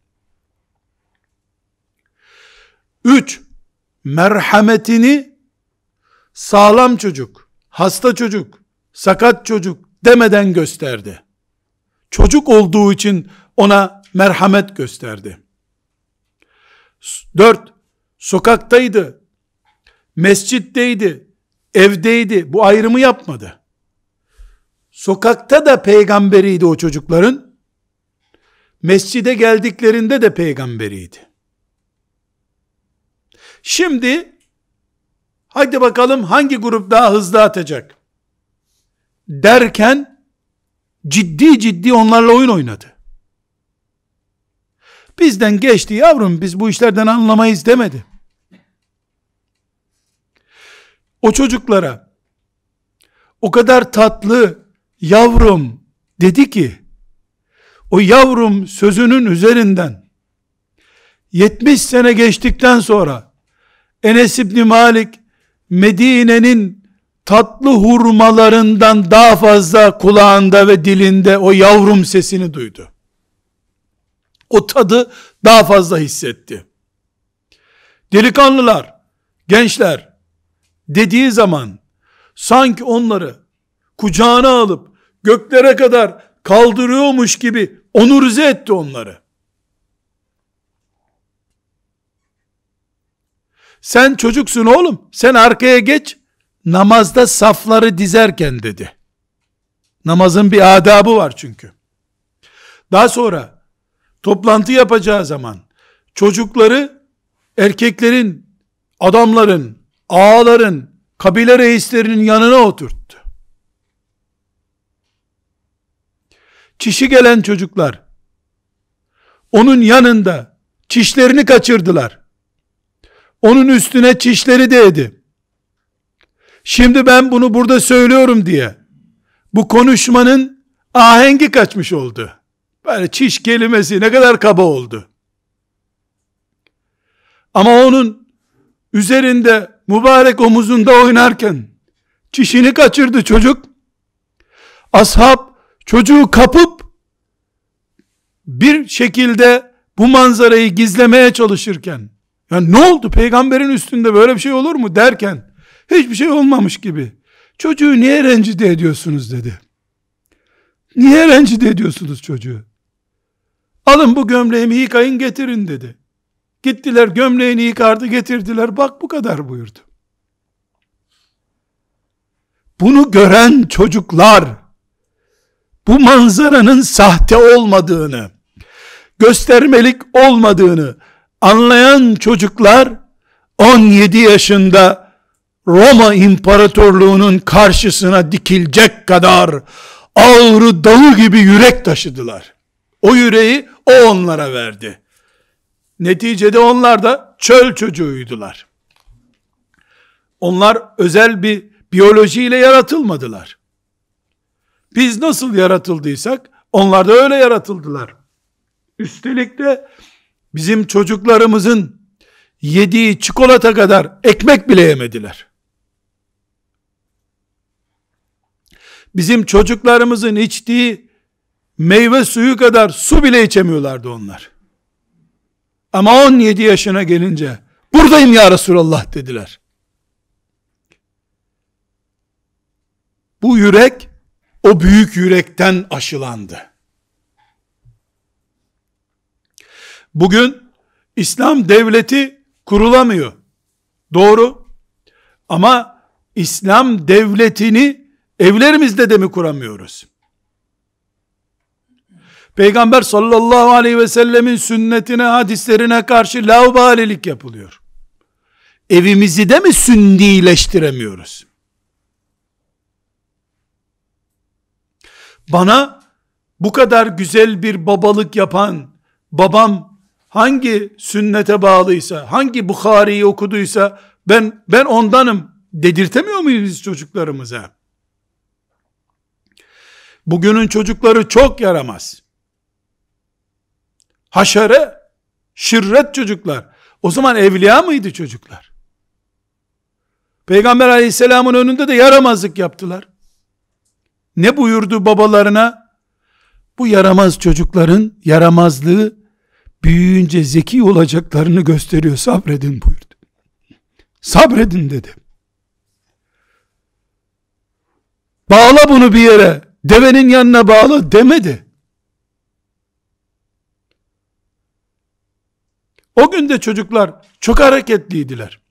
3. Merhametini sağlam çocuk, hasta çocuk, sakat çocuk demeden gösterdi. Çocuk olduğu için ona merhamet gösterdi. 4. Sokaktaydı, mescitteydi, evdeydi. Bu ayrımı yapmadı. Sokakta da peygamberiydi o çocukların. Mescide geldiklerinde de peygamberiydi. Şimdi hadi bakalım hangi grup daha hızlı atacak derken ciddi ciddi onlarla oyun oynadı. Bizden geçti yavrum, biz bu işlerden anlamayız demedi. O çocuklara o kadar tatlı yavrum dedi ki, o yavrum sözünün üzerinden 70 sene geçtikten sonra Enes İbni Malik Medine'nin tatlı hurmalarından daha fazla kulağında ve dilinde o yavrum sesini duydu. O tadı daha fazla hissetti. Delikanlılar, gençler dediği zaman sanki onları kucağına alıp göklere kadar kaldırıyormuş gibi onurize etti onları. Sen çocuksun oğlum, sen arkaya geç, namazda safları dizerken dedi. Namazın bir adabı var çünkü. Daha sonra toplantı yapacağı zaman çocukları erkeklerin, adamların, ağaların, kabile reislerinin yanına oturttu. Çişi gelen çocuklar onun yanında çişlerini kaçırdılar. Onun üstüne çişleri değdi. Şimdi ben bunu burada söylüyorum diye bu konuşmanın ahengi kaçmış oldu. Böyle çiş kelimesi ne kadar kaba oldu. Ama onun üzerinde mübarek omuzunda oynarken çişini kaçırdı çocuk. Ashab çocuğu kapıp bir şekilde bu manzarayı gizlemeye çalışırken, ya ne oldu, peygamberin üstünde böyle bir şey olur mu derken, hiçbir şey olmamış gibi, çocuğu niye rencide ediyorsunuz dedi. Niye rencide ediyorsunuz çocuğu? Alın bu gömleğimi yıkayın getirin dedi. Gittiler gömleğini yıkardı getirdiler, bak bu kadar buyurdu. Bunu gören çocuklar, bu manzaranın sahte olmadığını, göstermelik olmadığını anlayan çocuklar 17 yaşında Roma İmparatorluğu'nun karşısına dikilecek kadar ağrı dağı gibi yürek taşıdılar. O yüreği o onlara verdi. Neticede onlar da çöl çocuğuydular. Onlar özel bir biyolojiyle yaratılmadılar. Biz nasıl yaratıldıysak onlar da öyle yaratıldılar. Üstelik de bizim çocuklarımızın yediği çikolata kadar ekmek bile yemediler. Bizim çocuklarımızın içtiği meyve suyu kadar su bile içemiyorlardı onlar. Ama 17 yaşına gelince buradayım ya Resulallah dediler. Bu yürek o büyük yürekten aşılandı. Bugün İslam devleti kurulamıyor. Doğru. Ama İslam devletini evlerimizde de mi kuramıyoruz? Peygamber sallallahu aleyhi ve sellemin sünnetine, hadislerine karşı laubalilik yapılıyor. Evimizi de mi sünnileştiremiyoruz? Bana bu kadar güzel bir babalık yapan babam hangi sünnete bağlıysa, hangi Bukhari'yi okuduysa ben ondanım dedirtemiyor muyuz biz çocuklarımıza? Bugünün çocukları çok yaramaz. Haşere, Şirret çocuklar. O zaman evliya mıydı çocuklar? Peygamber aleyhisselamın önünde de yaramazlık yaptılar. Ne buyurdu babalarına? Bu yaramaz çocukların yaramazlığı büyüyünce zeki olacaklarını gösteriyor. Sabredin buyurdu. Sabredin dedi. Bağla bunu bir yere, devenin yanına bağla demedi. O gün de çocuklar çok hareketliydiler.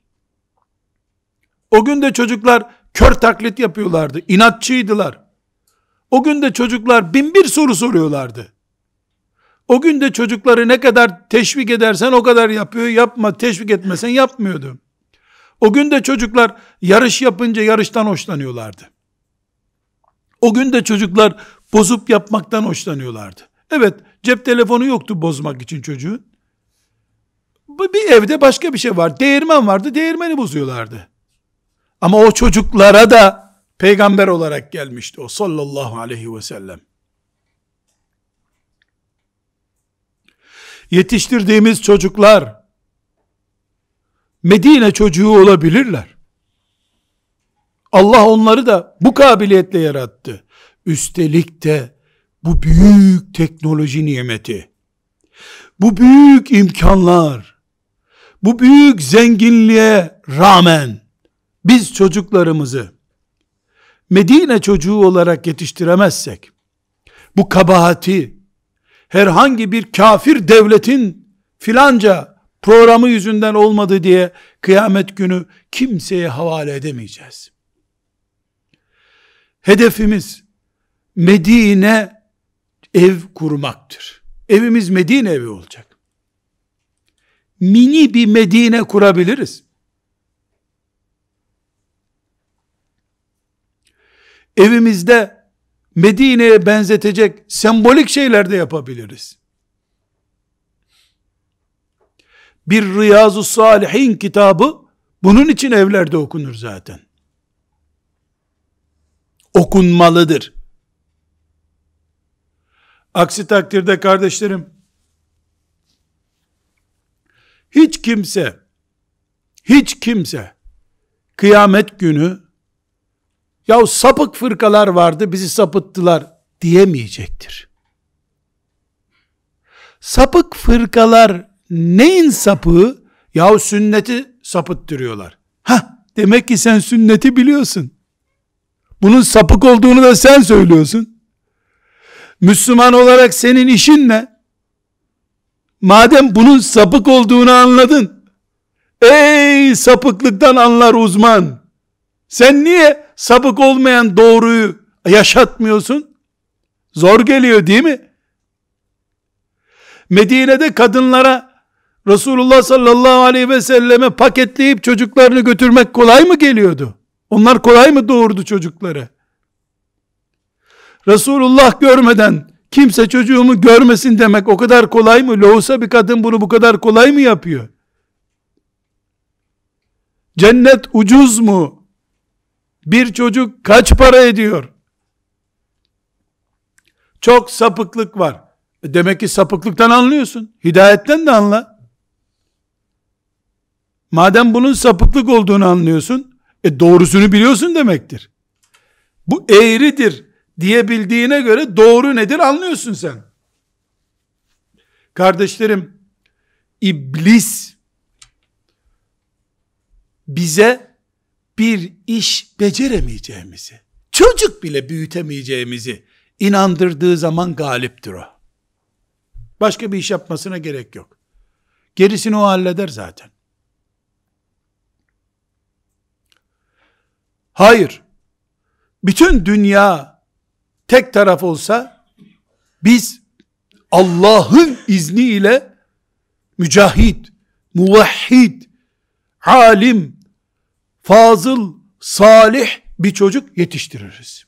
O gün de çocuklar kör taklit yapıyorlardı, inatçıydılar. O gün de çocuklar bin bir soru soruyorlardı. O gün de çocukları ne kadar teşvik edersen o kadar yapıyor, yapma, teşvik etmesen yapmıyordu. O gün de çocuklar yarış yapınca yarıştan hoşlanıyorlardı. O gün de çocuklar bozup yapmaktan hoşlanıyorlardı. Evet, cep telefonu yoktu bozmak için çocuğun. Bir evde başka bir şey var. Değirmen vardı, değirmeni bozuyorlardı. Ama o çocuklara da peygamber olarak gelmişti o sallallahu aleyhi ve sellem. Yetiştirdiğimiz çocuklar Medine çocuğu olabilirler. Allah onları da bu kabiliyetle yarattı. Üstelik de bu büyük teknoloji nimeti, bu büyük imkanlar, bu büyük zenginliğe rağmen biz çocuklarımızı Medine çocuğu olarak yetiştiremezsek, bu kabahati herhangi bir kafir devletin filanca programı yüzünden olmadı diye kıyamet günü kimseye havale edemeyeceğiz. Hedefimiz Medine ev kurmaktır. Evimiz Medine evi olacak. Mini bir Medine kurabiliriz. Evimizde Medine'ye benzetecek sembolik şeyler de yapabiliriz. Bir Riyazu Salihin kitabı bunun için evlerde okunur zaten. Okunmalıdır. Aksi takdirde kardeşlerim, hiç kimse kıyamet günü ya sapık fırkalar vardı bizi sapıttılar diyemeyecektir. Sapık fırkalar neyin sapığı? Ya sünneti sapıttırıyorlar. Demek ki sen sünneti biliyorsun. Bunun sapık olduğunu da sen söylüyorsun. Müslüman olarak senin işin ne? Madem bunun sapık olduğunu anladın, ey sapıklıktan anlar uzman, sen niye sapık olmayan doğruyu yaşatmıyorsun? Zor geliyor değil mi? Medine'de kadınlara Resulullah sallallahu aleyhi ve selleme paketleyip çocuklarını götürmek kolay mı geliyordu? Onlar kolay mı doğurdu çocukları? Resulullah görmeden kimse çocuğumu görmesin demek o kadar kolay mı? Lohusa bir kadın bunu bu kadar kolay mı yapıyor? Cennet ucuz mu? Bir çocuk kaç para ediyor? Çok sapıklık var. Demek ki sapıklıktan anlıyorsun. Hidayetten de anla. Madem bunun sapıklık olduğunu anlıyorsun, doğrusunu biliyorsun demektir. Bu eğridir diyebildiğine göre doğru nedir anlıyorsun sen. Kardeşlerim, İblis bize bir iş beceremeyeceğimizi, çocuk bile büyütemeyeceğimizi inandırdığı zaman galiptir o. Başka bir iş yapmasına gerek yok. Gerisini o halleder zaten. Hayır, bütün dünya tek taraf olsa, biz Allah'ın izniyle mücahit, muvahhid, alim, fazıl, salih bir çocuk yetiştiririz.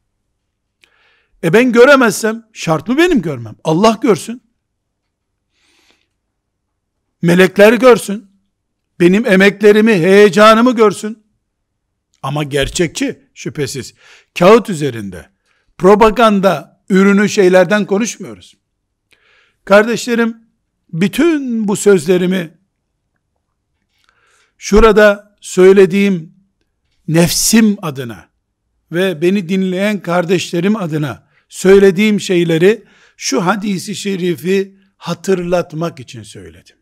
Ben göremezsem, şart mı benim görmem? Allah görsün. Melekler görsün. Benim emeklerimi, heyecanımı görsün. Ama gerçekçi, şüphesiz. Kağıt üzerinde, propaganda ürünü şeylerden konuşmuyoruz. Kardeşlerim, bütün bu sözlerimi şurada söylediğim nefsim adına ve beni dinleyen kardeşlerim adına söylediğim şeyleri şu hadisi şerifi hatırlatmak için söyledim.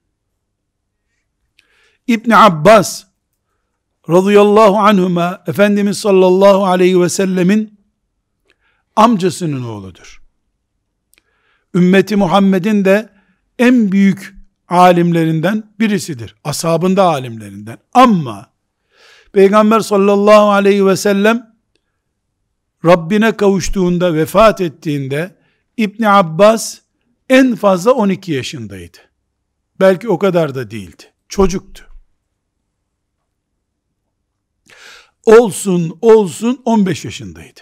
İbn Abbas radıyallahu anhuma Efendimiz sallallahu aleyhi ve sellemin amcasının oğludur. Ümmeti Muhammed'in de en büyük alimlerinden birisidir. Ashabında alimlerinden. Ama Peygamber sallallahu aleyhi ve sellem Rabbine kavuştuğunda, vefat ettiğinde İbn Abbas en fazla 12 yaşındaydı. Belki o kadar da değildi. Çocuktu. Olsun 15 yaşındaydı.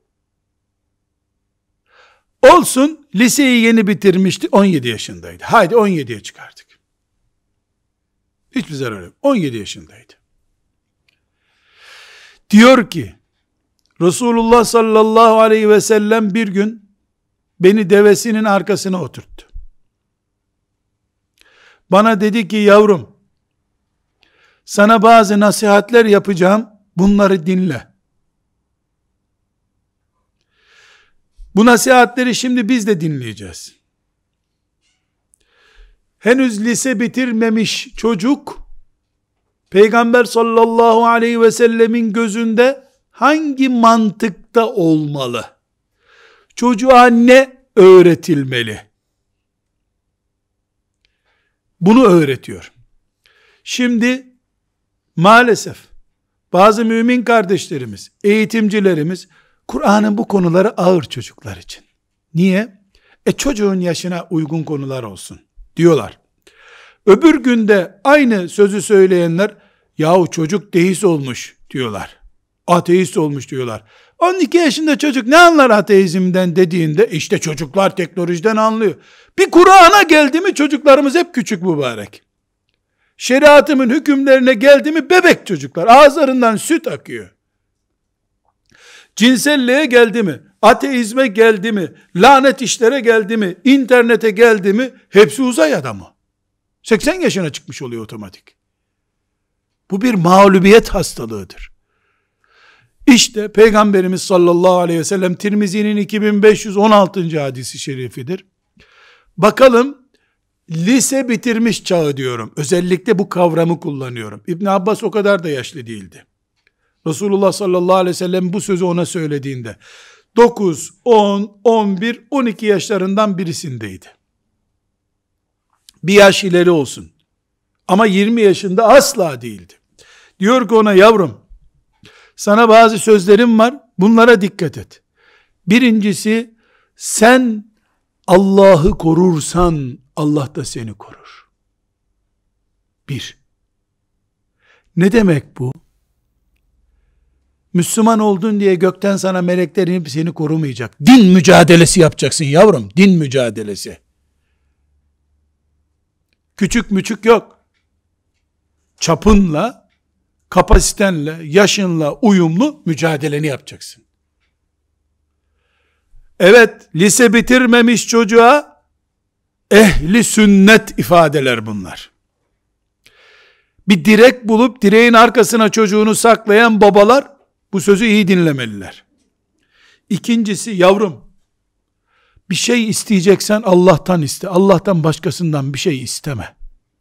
Olsun liseyi yeni bitirmişti, 17 yaşındaydı. Haydi 17'ye çıkardık. Hiçbir zarar yok. 17 yaşındaydı. Diyor ki Resulullah sallallahu aleyhi ve sellem bir gün beni devesinin arkasına oturttu. Bana dedi ki yavrum, sana bazı nasihatler yapacağım, bunları dinle. Bu nasihatleri şimdi biz de dinleyeceğiz. Henüz lise bitirmemiş çocuk, Peygamber sallallahu aleyhi ve sellemin gözünde hangi mantıkta olmalı? Çocuğa ne öğretilmeli? Bunu öğretiyor. Şimdi maalesef bazı mümin kardeşlerimiz, eğitimcilerimiz Kur'an'ın bu konuları ağır çocuklar için. Niye? Çocuğun yaşına uygun konular olsun diyorlar. Öbür günde aynı sözü söyleyenler yahu çocuk deist olmuş diyorlar. Ateist olmuş diyorlar. 12 yaşında çocuk ne anlar ateizmden dediğinde işte çocuklar teknolojiden anlıyor. Bir Kur'an'a geldi mi çocuklarımız hep küçük mübarek. Şeriatımın hükümlerine geldi mi bebek çocuklar. Ağızlarından süt akıyor. Cinselliğe geldi mi, ateizme geldi mi, lanet işlere geldi mi, internete geldi mi, hepsi uzay adamı. 80 yaşına çıkmış oluyor otomatik. Bu bir mağlubiyet hastalığıdır. İşte Peygamberimiz sallallahu aleyhi ve sellem Tirmizi'nin 2516. hadisi şerifidir. Bakalım lise bitirmiş çağı diyorum. Özellikle bu kavramı kullanıyorum. İbn Abbas o kadar da yaşlı değildi. Resulullah sallallahu aleyhi ve sellem bu sözü ona söylediğinde 9, 10, 11, 12 yaşlarından birisindeydi. Bir yaş ileri olsun. Ama 20 yaşında asla değildi. Diyor ki ona yavrum, sana bazı sözlerim var, bunlara dikkat et. Birincisi, sen Allah'ı korursan Allah da seni korur. Bir. Ne demek bu? Müslüman oldun diye gökten sana melekler inip seni korumayacak. Din mücadelesi yapacaksın yavrum. Din mücadelesi. Küçük müçük yok. Çapınla, kapasitenle, yaşınla uyumlu mücadeleni yapacaksın. Evet, lise bitirmemiş çocuğa ehli sünnet ifadeler bunlar. Bir direk bulup direğin arkasına çocuğunu saklayan babalar bu sözü iyi dinlemeliler. İkincisi, yavrum, bir şey isteyeceksen Allah'tan iste. Allah'tan başkasından bir şey isteme.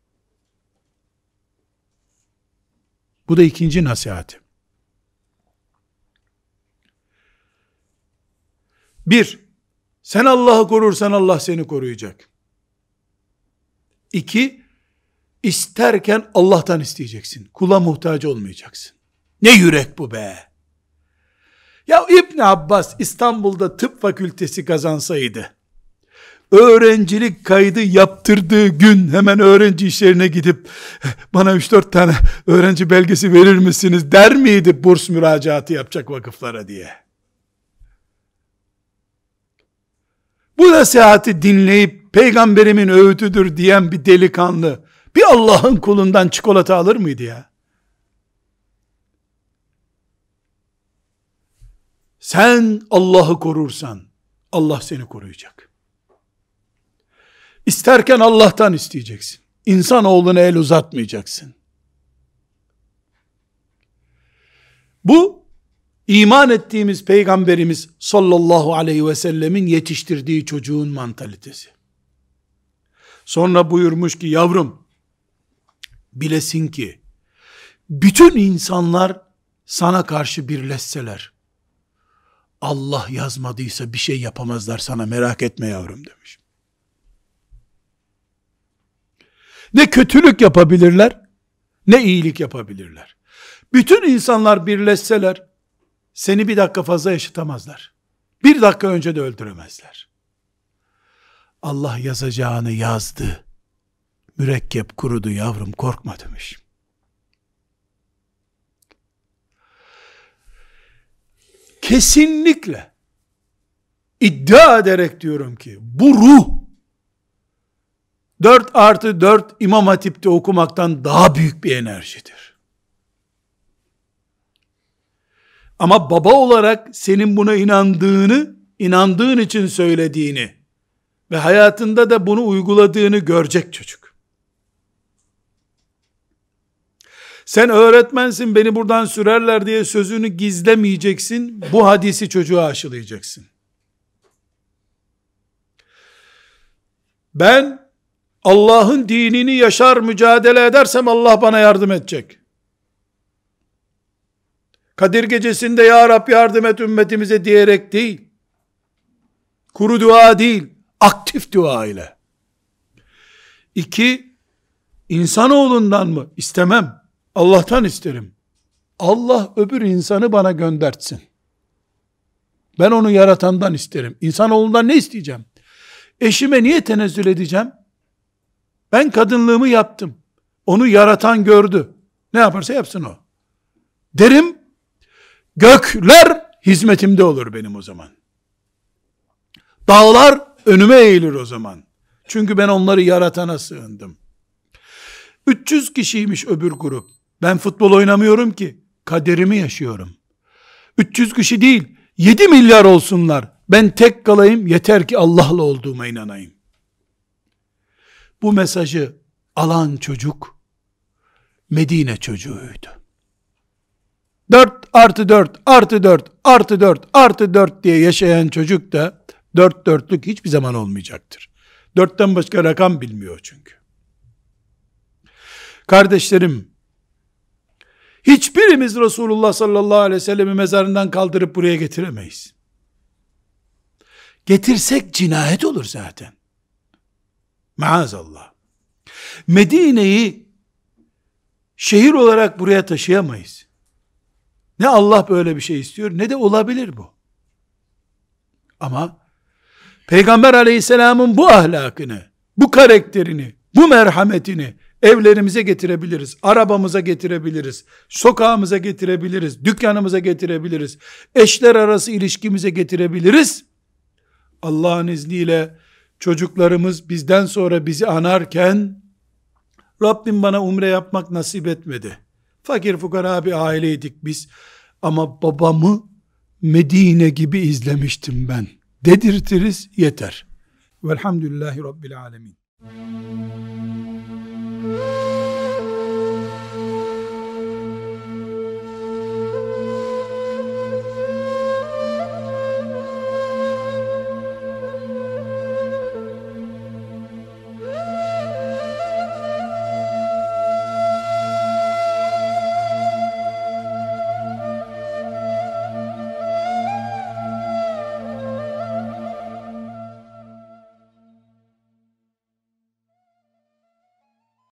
Bu da ikinci nasihatim. Bir, sen Allah'ı korursan Allah seni koruyacak. İki, isterken Allah'tan isteyeceksin. Kula muhtaç olmayacaksın. Ne yürek bu be! Ya İbn Abbas İstanbul'da tıp fakültesi kazansaydı, öğrencilik kaydı yaptırdığı gün hemen öğrenci işlerine gidip bana 3-4 tane öğrenci belgesi verir misiniz der miydi burs müracaatı yapacak vakıflara diye? Bu nasihati dinleyip peygamberimin öğütüdür diyen bir delikanlı bir Allah'ın kulundan çikolata alır mıydı ya? Sen Allah'ı korursan Allah seni koruyacak. İsterken Allah'tan isteyeceksin. İnsanoğluna el uzatmayacaksın. Bu, iman ettiğimiz Peygamberimiz sallallahu aleyhi ve sellemin yetiştirdiği çocuğun mantalitesi. Sonra buyurmuş ki, yavrum, bilesin ki, bütün insanlar sana karşı birleşseler, Allah yazmadıysa bir şey yapamazlar sana, merak etme yavrum demiş. Ne kötülük yapabilirler, ne iyilik yapabilirler. Bütün insanlar birleşseler, seni bir dakika fazla yaşatamazlar. Bir dakika önce de öldüremezler. Allah yazacağını yazdı. Mürekkep kurudu yavrum, korkma demiş. Kesinlikle iddia ederek diyorum ki, bu ruh 4+4 İmam Hatip'te okumaktan daha büyük bir enerjidir. Ama baba olarak senin buna inandığın için söylediğini ve hayatında da bunu uyguladığını görecek çocuk. Sen öğretmensin, beni buradan sürerler diye sözünü gizlemeyeceksin. Bu hadisi çocuğa aşılayacaksın. Ben Allah'ın dinini yaşar mücadele edersem Allah bana yardım edecek. Kadir gecesinde ya Rab yardım et ümmetimize diyerek değil, kuru dua değil, aktif dua ile. 2, insanoğlundan mı? İstemem. Allah'tan isterim. Allah öbür insanı bana göndertsin. Ben onu yaratandan isterim. İnsanoğlundan ne isteyeceğim? Eşime niye tenezzül edeceğim? Ben kadınlığımı yaptım. Onu yaratan gördü. Ne yaparsa yapsın o. Derim, gökler hizmetimde olur benim o zaman. Dağlar önüme eğilir o zaman. Çünkü ben onları yaratana sığındım. 300 kişiymiş öbür grup. Ben futbol oynamıyorum ki, kaderimi yaşıyorum. 300 kişi değil, 7 milyar olsunlar. Ben tek kalayım, yeter ki Allah'la olduğuma inanayım. Bu mesajı alan çocuk, Medine çocuğuydu. 4+4+4+4+4 diye yaşayan çocuk da 4+4'lük hiçbir zaman olmayacaktır. 4'ten başka rakam bilmiyor çünkü. Kardeşlerim, hiçbirimiz Resulullah sallallahu aleyhi ve sellem'i mezarından kaldırıp buraya getiremeyiz. Getirsek cinayet olur zaten. Maazallah. Medine'yi şehir olarak buraya taşıyamayız. Ne Allah böyle bir şey istiyor, ne de olabilir bu. Ama Peygamber aleyhisselamın bu ahlakını, bu karakterini, bu merhametini evlerimize getirebiliriz, arabamıza getirebiliriz, sokağımıza getirebiliriz, dükkanımıza getirebiliriz, eşler arası ilişkimize getirebiliriz. Allah'ın izniyle çocuklarımız bizden sonra bizi anarken, Rabbim bana umre yapmak nasip etmedi. Fakir fukara bir aileydik biz. Ama babamı Medine gibi izlemiştim ben dedirtiriz, yeter. Velhamdülillahi Rabbil alemin.